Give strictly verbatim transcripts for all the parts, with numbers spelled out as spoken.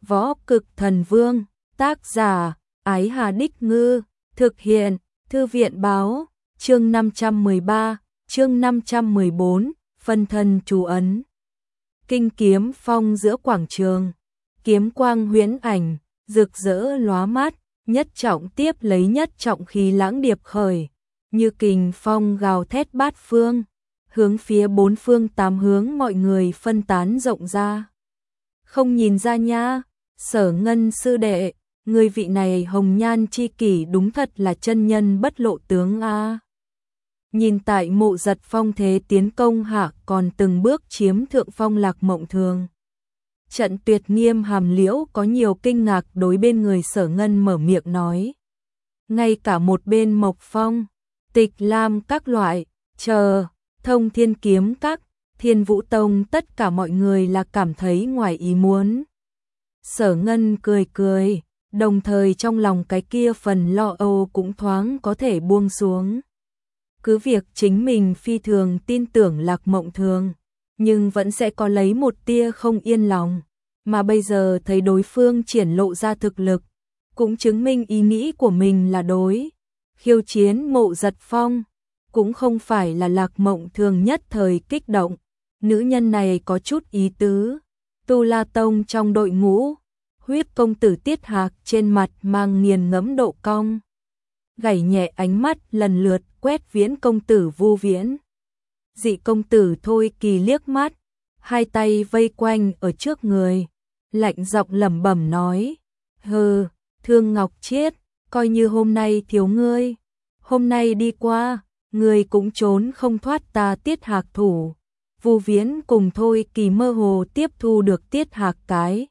Võ Cực Thần Vương, tác giả, Ái Hà Đích Ngư, thực hiện, Thư viện Báo, chương năm trăm mười ba, chương năm trăm mười bốn, phân thân chú ấn. Kinh kiếm phong giữa quảng trường, kiếm quang huyễn ảnh, rực rỡ lóa mắt, nhất trọng tiếp lấy nhất trọng khí lãng điệp khởi, như kình phong gào thét bát phương, hướng phía bốn phương tám hướng mọi người phân tán rộng ra. Không nhìn ra nha, Sở Ngân sư đệ, người vị này hồng nhan chi kỷ đúng thật là chân nhân bất lộ tướng a. Nhìn tại Mộ Giật Phong thế tiến công hạ còn từng bước chiếm thượng phong Lạc Mộng Thường. Trận Tuyệt Nghiêm Hàm Liễu có nhiều kinh ngạc đối bên người Sở Ngân mở miệng nói. Ngay cả một bên Mộc Phong, Tịch Lam các loại, chờ, Thông Thiên Kiếm các, Thiên Vũ Tông tất cả mọi người là cảm thấy ngoài ý muốn. Sở Ngân cười cười, đồng thời trong lòng cái kia phần lo âu cũng thoáng có thể buông xuống. Cứ việc chính mình phi thường tin tưởng Lạc Mộng Thường, nhưng vẫn sẽ có lấy một tia không yên lòng, mà bây giờ thấy đối phương triển lộ ra thực lực, cũng chứng minh ý nghĩ của mình là đối. Khiêu chiến Mộ Giật Phong, cũng không phải là Lạc Mộng Thường nhất thời kích động, nữ nhân này có chút ý tứ. Tu La Tông trong đội ngũ, Huyết công tử Tiết Hạc trên mặt mang nghiền ngẫm độ cong, gảy nhẹ ánh mắt lần lượt quét Viễn công tử Vu Viễn. Dị công tử Thôi Kỳ liếc mắt, hai tay vây quanh ở trước người, lạnh giọng lẩm bẩm nói: "Hừ, Thương Ngọc Chiết, coi như hôm nay thiếu ngươi, hôm nay đi qua, ngươi cũng trốn không thoát ta Tiết Hạc thủ." Vu Viễn cùng Thôi Kỳ mơ hồ tiếp thu được Tiết Hạc cái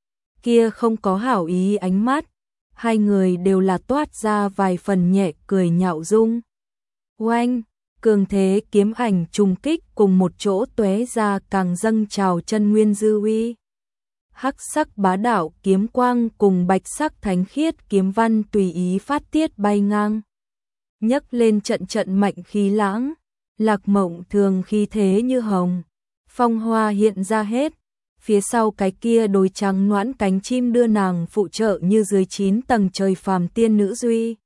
kia không có hảo ý ánh mắt, hai người đều là toát ra vài phần nhẹ cười nhạo dung. Oanh, cường thế kiếm ảnh trùng kích cùng một chỗ tóe ra càng dâng trào chân nguyên dư uy. Hắc sắc bá đạo kiếm quang cùng bạch sắc thánh khiết kiếm văn tùy ý phát tiết bay ngang, nhấc lên trận trận mạnh khí lãng. Lạc Mộng Thường khí thế như hồng, phong hoa hiện ra hết, phía sau cái kia đôi trắng noãn cánh chim đưa nàng phụ trợ như dưới chín tầng trời phàm tiên nữ duy.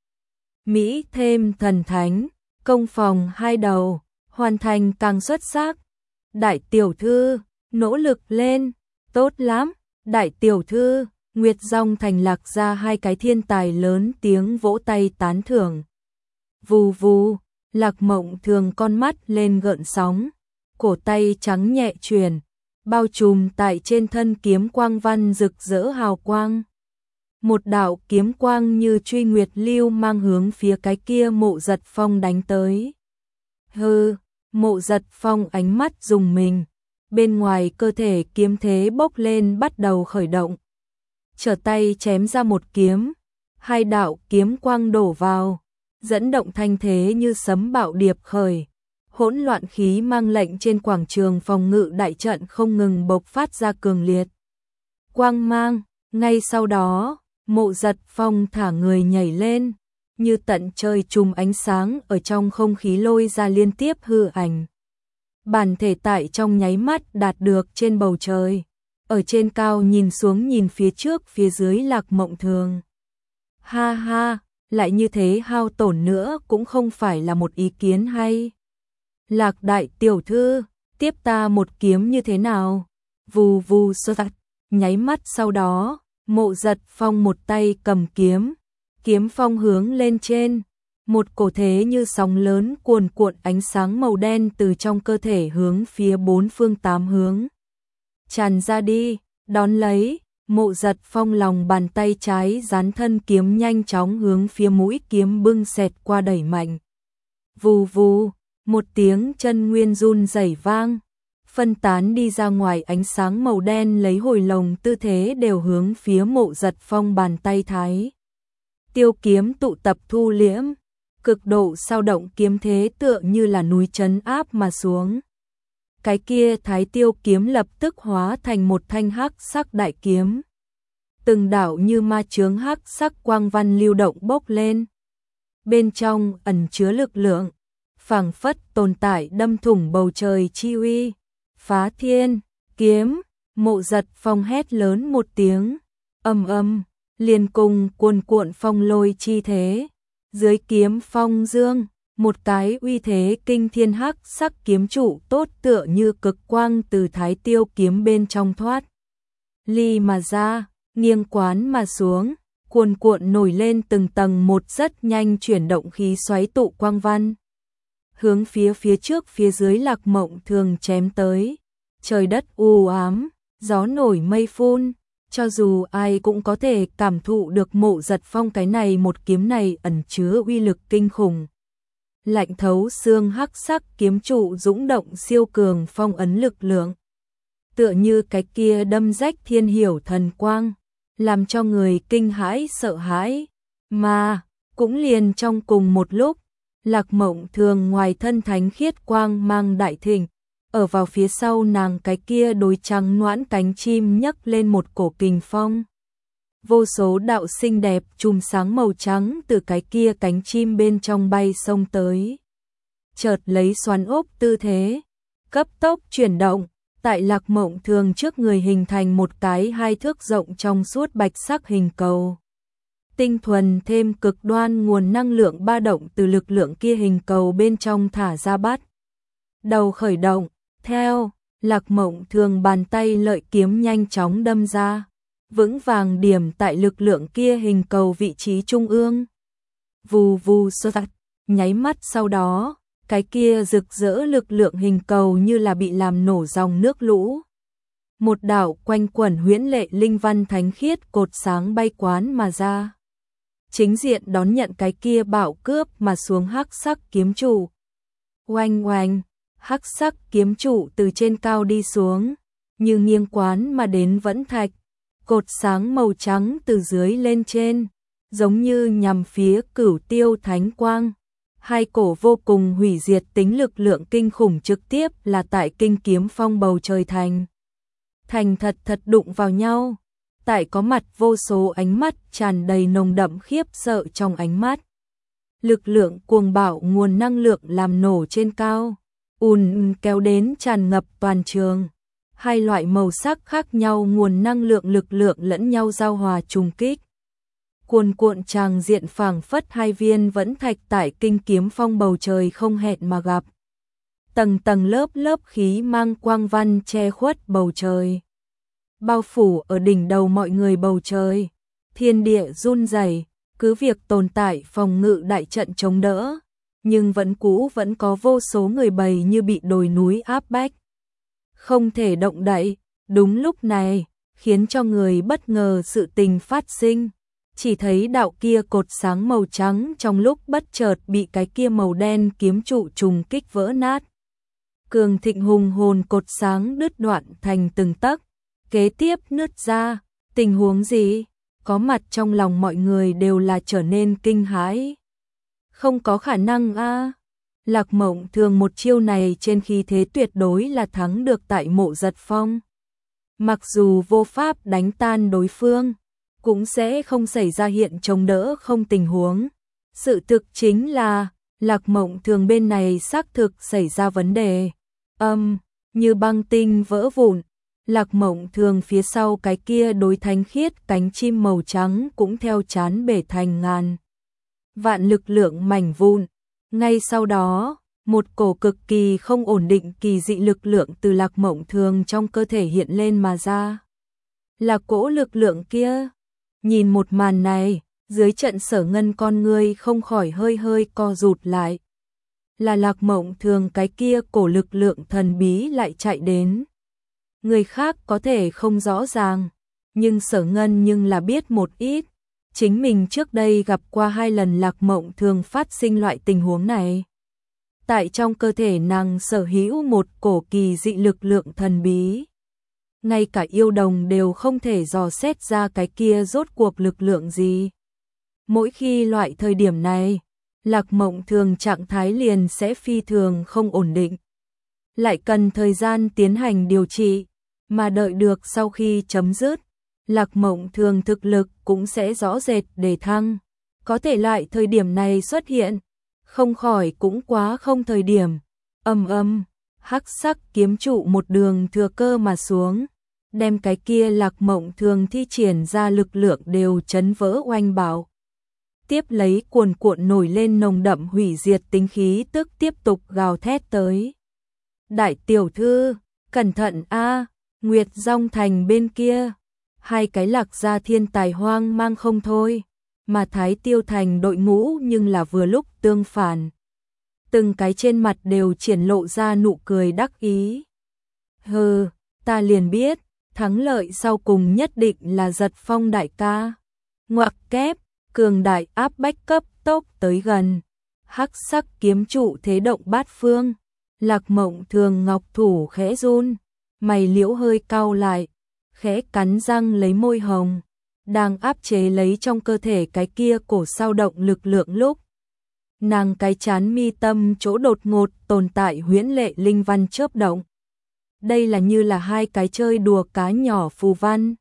Mỹ thêm thần thánh, công phòng hai đầu, hoàn thành càng xuất sắc. Đại tiểu thư, nỗ lực lên, tốt lắm, đại tiểu thư. Nguyệt Dòng thành lạc ra hai cái thiên tài lớn tiếng vỗ tay tán thưởng. Vù vù, Lạc Mộng Thường con mắt lên gợn sóng, cổ tay trắng nhẹ chuyển, bao trùm tại trên thân kiếm quang văn rực rỡ hào quang. Một đạo kiếm quang như truy nguyệt lưu mang hướng phía cái kia Mộ Giật Phong đánh tới. Hừ, Mộ Giật Phong ánh mắt rùng mình, bên ngoài cơ thể kiếm thế bốc lên bắt đầu khởi động. Trở tay chém ra một kiếm, hai đạo kiếm quang đổ vào, dẫn động thanh thế như sấm bạo điệp khởi. Hỗn loạn khí mang lệnh trên quảng trường phòng ngự đại trận không ngừng bộc phát ra cường liệt quang mang. Ngay sau đó, Mộ Giật Phong thả người nhảy lên, như tận trời chùm ánh sáng ở trong không khí lôi ra liên tiếp hư ảnh. Bản thể tại trong nháy mắt đạt được trên bầu trời, ở trên cao nhìn xuống nhìn phía trước phía dưới Lạc Mộng Thường. Ha ha, lại như thế hao tổn nữa cũng không phải là một ý kiến hay. Lạc đại tiểu thư, tiếp ta một kiếm như thế nào? Vù vù sơ tạch, nháy mắt sau đó, Mộ Giật Phong một tay cầm kiếm, kiếm phong hướng lên trên, một cổ thế như sóng lớn cuồn cuộn ánh sáng màu đen từ trong cơ thể hướng phía bốn phương tám hướng tràn ra đi, đón lấy. Mộ Giật Phong lòng bàn tay trái dán thân kiếm nhanh chóng hướng phía mũi kiếm bưng xẹt qua đẩy mạnh. Vù vù, một tiếng chân nguyên run rẩy vang, phân tán đi ra ngoài ánh sáng màu đen lấy hồi lồng tư thế đều hướng phía Mộ Giật Phong bàn tay thái. Tiêu kiếm tụ tập thu liễm, cực độ sao động kiếm thế tựa như là núi trấn áp mà xuống. Cái kia thái tiêu kiếm lập tức hóa thành một thanh hắc sắc đại kiếm. Từng đạo như ma chướng hắc sắc quang văn lưu động bốc lên. Bên trong ẩn chứa lực lượng, phảng phất tồn tại đâm thủng bầu trời chi uy. Phá thiên, kiếm, Mộ Giật Phong hét lớn một tiếng, Ầm ầm, liền cùng cuồn cuộn phong lôi chi thế, dưới kiếm phong dương, một cái uy thế kinh thiên hắc sắc kiếm trụ tốt tựa như cực quang từ Thái Tiêu kiếm bên trong thoát ly mà ra, nghiêng quán mà xuống, cuồn cuộn nổi lên từng tầng một rất nhanh chuyển động khí xoáy tụ quang văn. Hướng phía phía trước phía dưới Lạc Mộng Thường chém tới, trời đất u ám, gió nổi mây phun, cho dù ai cũng có thể cảm thụ được Mộ Giật Phong cái này một kiếm này ẩn chứa uy lực kinh khủng. Lạnh thấu xương hắc sắc kiếm trụ dũng động siêu cường phong ấn lực lượng. Tựa như cái kia đâm rách thiên hiểu thần quang, làm cho người kinh hãi sợ hãi, mà cũng liền trong cùng một lúc, Lạc Mộng Thường ngoài thân thánh khiết quang mang đại thịnh, ở vào phía sau nàng cái kia đôi trắng noãn cánh chim nhấc lên một cổ kình phong. Vô số đạo xinh đẹp chùm sáng màu trắng từ cái kia cánh chim bên trong bay xông tới. Chợt lấy xoắn ốc tư thế, cấp tốc chuyển động, tại Lạc Mộng Thường trước người hình thành một cái hai thước rộng trong suốt bạch sắc hình cầu. Tinh thuần thêm cực đoan nguồn năng lượng ba động từ lực lượng kia hình cầu bên trong thả ra bắt. Đầu khởi động, theo, Lạc Mộng Thường bàn tay lợi kiếm nhanh chóng đâm ra, vững vàng điểm tại lực lượng kia hình cầu vị trí trung ương. Vù vù sơ tạch, nháy mắt sau đó, cái kia rực rỡ lực lượng hình cầu như là bị làm nổ dòng nước lũ. Một đạo quanh quẩn huyễn lệ linh văn thánh khiết cột sáng bay quán mà ra. Chính diện đón nhận cái kia bạo cướp mà xuống hắc sắc kiếm trụ. Oanh oanh, hắc sắc kiếm trụ từ trên cao đi xuống, như nghiêng quán mà đến vẫn thạch. Cột sáng màu trắng từ dưới lên trên, giống như nhằm phía Cửu Tiêu thánh quang. Hai cổ vô cùng hủy diệt tính lực lượng kinh khủng trực tiếp là tại kinh kiếm phong bầu trời thành. Thành thật thật đụng vào nhau, tại có mặt vô số ánh mắt tràn đầy nồng đậm khiếp sợ trong ánh mắt. Lực lượng cuồng bạo nguồn năng lượng làm nổ trên cao, ùn kéo đến tràn ngập toàn trường. Hai loại màu sắc khác nhau nguồn năng lượng lực lượng lẫn nhau giao hòa trùng kích. Cuồn cuộn tràng diện phảng phất hai viên vẫn thạch tại kinh kiếm phong bầu trời không hẹn mà gặp. Tầng tầng lớp lớp khí mang quang văn che khuất bầu trời. Bao phủ ở đỉnh đầu mọi người bầu trời. Thiên địa run rẩy, cứ việc tồn tại phòng ngự đại trận chống đỡ, nhưng vẫn cũ vẫn có vô số người bầy như bị đồi núi áp bách. Không thể động đậy, đúng lúc này, khiến cho người bất ngờ sự tình phát sinh. Chỉ thấy đạo kia cột sáng màu trắng trong lúc bất chợt bị cái kia màu đen kiếm trụ trùng kích vỡ nát. Cường thịnh hùng hồn cột sáng đứt đoạn thành từng tấc, kế tiếp nứt ra, tình huống gì? Có mặt trong lòng mọi người đều là trở nên kinh hãi. Không có khả năng a. Lạc Mộng Thường một chiêu này trên khí thế tuyệt đối là thắng được tại Mộ Giật Phong. Mặc dù vô pháp đánh tan đối phương, cũng sẽ không xảy ra hiện chống đỡ không tình huống. Sự thực chính là, Lạc Mộng Thường bên này xác thực xảy ra vấn đề. Âm, như băng tinh vỡ vụn, Lạc Mộng Thường phía sau cái kia đối thánh khiết cánh chim màu trắng cũng theo chán bể thành ngàn vạn lực lượng mảnh vụn. Ngay sau đó, một cổ cực kỳ không ổn định kỳ dị lực lượng từ Lạc Mộng Thường trong cơ thể hiện lên mà ra. Là cỗ lực lượng kia. Nhìn một màn này, dưới trận Sở Ngân con ngươi không khỏi hơi hơi co rụt lại. Là Lạc Mộng Thường cái kia cổ lực lượng thần bí lại chạy đến. Người khác có thể không rõ ràng, nhưng Sở Ngân nhưng là biết một ít. Chính mình trước đây gặp qua hai lần Lạc Mộng Thường phát sinh loại tình huống này. Tại trong cơ thể nàng sở hữu một cổ kỳ dị lực lượng thần bí. Ngay cả yêu đồng đều không thể dò xét ra cái kia rốt cuộc lực lượng gì. Mỗi khi loại thời điểm này, Lạc Mộng Thường trạng thái liền sẽ phi thường không ổn định. Lại cần thời gian tiến hành điều trị, mà đợi được sau khi chấm dứt, Lạc Mộng Thường thực lực cũng sẽ rõ rệt để thăng. Có thể loại thời điểm này xuất hiện, không khỏi cũng quá không thời điểm. Ầm ầm, hắc sắc kiếm trụ một đường thừa cơ mà xuống, đem cái kia Lạc Mộng Thường thi triển ra lực lượng đều chấn vỡ oanh bạo. Tiếp lấy cuồn cuộn nổi lên nồng đậm hủy diệt tính khí tức tiếp tục gào thét tới. Đại tiểu thư, cẩn thận a, Nguyệt Dòng Thành bên kia, hai cái Lạc gia thiên tài hoang mang không thôi, mà Thái Tiêu Thành đội ngũ nhưng là vừa lúc tương phản. Từng cái trên mặt đều triển lộ ra nụ cười đắc ý. Hừ, ta liền biết, thắng lợi sau cùng nhất định là Giật Phong đại ca. Ngoặc kép, cường đại áp bách cấp tốc tới gần. Hắc sắc kiếm trụ thế động bát phương. Lạc Mộng Thường ngọc thủ khẽ run, mày liễu hơi cau lại, khẽ cắn răng lấy môi hồng, đang áp chế lấy trong cơ thể cái kia cổ sao động lực lượng lúc. Nàng cái chán mi tâm chỗ đột ngột tồn tại huyễn lệ linh văn chớp động. Đây là như là hai cái chơi đùa cá nhỏ phù văn.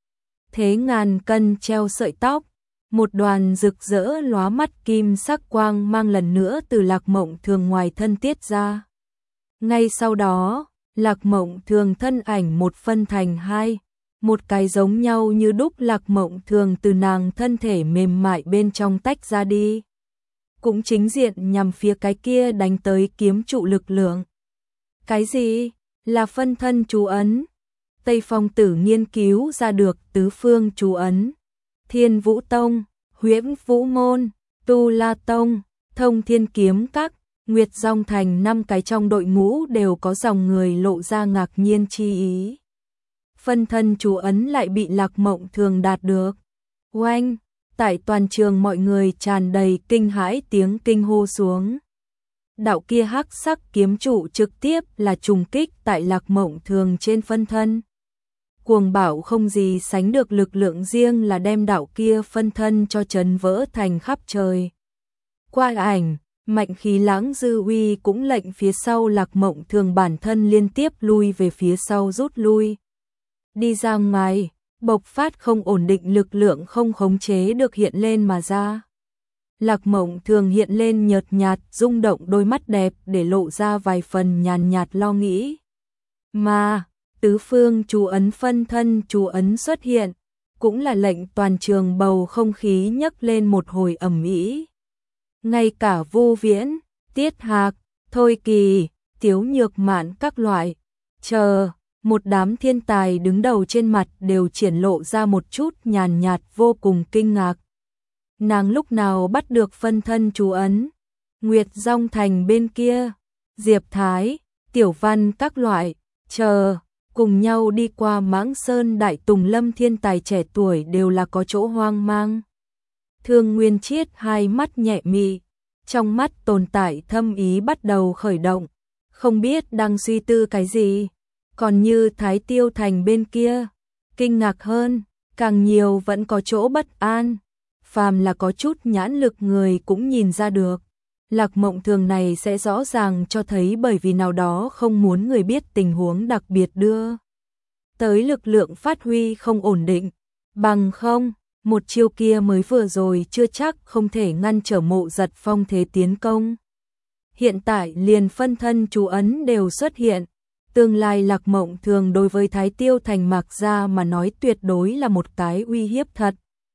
Thế ngàn cân treo sợi tóc, một đoàn rực rỡ lóa mắt kim sắc quang mang lần nữa từ Lạc Mộng Thường ngoài thân tiết ra. Ngay sau đó, Lạc Mộng Thường thân ảnh một phân thành hai, một cái giống nhau như đúc Lạc Mộng Thường từ nàng thân thể mềm mại bên trong tách ra đi. Cũng chính diện nhằm phía cái kia đánh tới kiếm trụ lực lượng. Cái gì? Là phân thân chú ấn. Tây Phong Tử nghiên cứu ra được tứ phương chú ấn. Thiên Vũ Tông, Huyễn Vũ Môn, Tu La Tông, Thông Thiên Kiếm Các, Nguyệt Dòng Thành năm cái trong đội ngũ đều có dòng người lộ ra ngạc nhiên chi ý. Phân thân chú ấn lại bị Lạc Mộng Thường đạt được. Oanh! Tại toàn trường mọi người tràn đầy kinh hãi tiếng kinh hô xuống. Đạo kia hắc sắc kiếm trụ trực tiếp là trùng kích tại Lạc Mộng Thường trên phân thân. Cuồng bảo không gì sánh được lực lượng riêng là đem đạo kia phân thân cho chấn vỡ thành khắp trời. Qua ảnh, mạnh khí lãng dư uy cũng lệnh phía sau Lạc Mộng Thường bản thân liên tiếp lui về phía sau rút lui. Đi ra ngoài, bộc phát không ổn định lực lượng không khống chế được hiện lên mà ra. Lạc Mộng Thường hiện lên nhợt nhạt, rung động đôi mắt đẹp để lộ ra vài phần nhàn nhạt lo nghĩ. Mà, tứ phương chú ấn phân thân chú ấn xuất hiện, cũng là lệnh toàn trường bầu không khí nhấc lên một hồi ầm ĩ. Ngay cả Vô Viễn, Tiết Hạc, Thôi Kỳ, Tiếu Nhược Mạn các loại, chờ, một đám thiên tài đứng đầu trên mặt đều triển lộ ra một chút nhàn nhạt vô cùng kinh ngạc. Nàng lúc nào bắt được phân thân chú ấn? Nguyệt Dòng Thành bên kia, Diệp Thái, Tiểu Văn các loại, chờ, cùng nhau đi qua Mãng Sơn Đại Tùng Lâm thiên tài trẻ tuổi đều là có chỗ hoang mang. Thương Nguyên Chiết hai mắt nhẹ mị, trong mắt tồn tại thâm ý bắt đầu khởi động, không biết đang suy tư cái gì. Còn như Thái Tiêu Thành bên kia, kinh ngạc hơn, càng nhiều vẫn có chỗ bất an. Phàm là có chút nhãn lực người cũng nhìn ra được. Lạc Mộng Thường này sẽ rõ ràng cho thấy bởi vì nào đó không muốn người biết tình huống đặc biệt đưa tới lực lượng phát huy không ổn định. Bằng không, một chiêu kia mới vừa rồi chưa chắc không thể ngăn trở Mộ Giật Phong thế tiến công. Hiện tại liền phân thân chú ấn đều xuất hiện. Tương lai Lạc Mộng Thường đối với Thái Tiêu Thành Mạc Gia mà nói tuyệt đối là một cái uy hiếp thật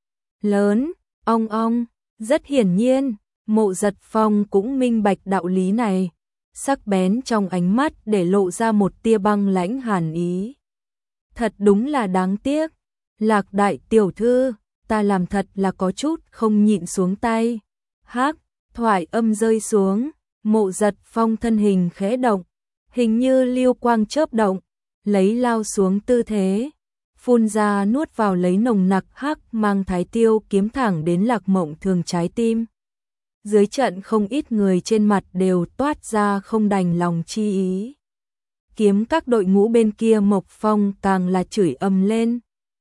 lớn. Ong ong, rất hiển nhiên, Mộ Giật Phong cũng minh bạch đạo lý này, sắc bén trong ánh mắt để lộ ra một tia băng lãnh hàn ý. Thật đúng là đáng tiếc, Lạc đại tiểu thư, ta làm thật là có chút không nhịn xuống tay. Hắc, thoại âm rơi xuống, Mộ Giật Phong thân hình khẽ động, hình như lưu quang chớp động, lấy lao xuống tư thế, phun ra nuốt vào lấy nồng nặc hắc mang thái tiêu kiếm thẳng đến Lạc Mộng Thường trái tim. Dưới trận không ít người trên mặt đều toát ra không đành lòng chi ý. Kiếm các đội ngũ bên kia Mộc Phong càng là chửi ầm lên.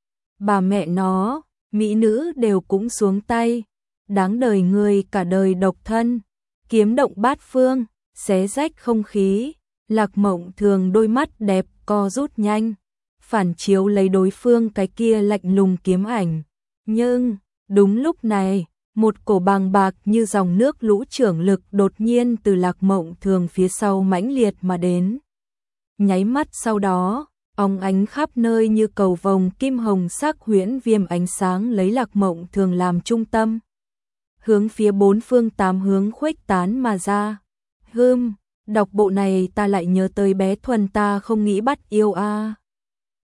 Bà mẹ nó, mỹ nữ đều cũng xuống tay, đáng đời người cả đời độc thân, kiếm động bát phương, xé rách không khí. Lạc Mộng Thường đôi mắt đẹp co rút nhanh, phản chiếu lấy đối phương cái kia lạnh lùng kiếm ảnh. Nhưng, đúng lúc này, một cổ bàng bạc như dòng nước lũ trưởng lực đột nhiên từ Lạc Mộng Thường phía sau mãnh liệt mà đến. Nháy mắt sau đó, óng ánh khắp nơi như cầu vồng kim hồng sắc huyễn viêm ánh sáng lấy Lạc Mộng Thường làm trung tâm, hướng phía bốn phương tám hướng khuếch tán mà ra. Hừm, đọc bộ này ta lại nhớ tới bé Thuần ta không nghĩ bắt yêu a.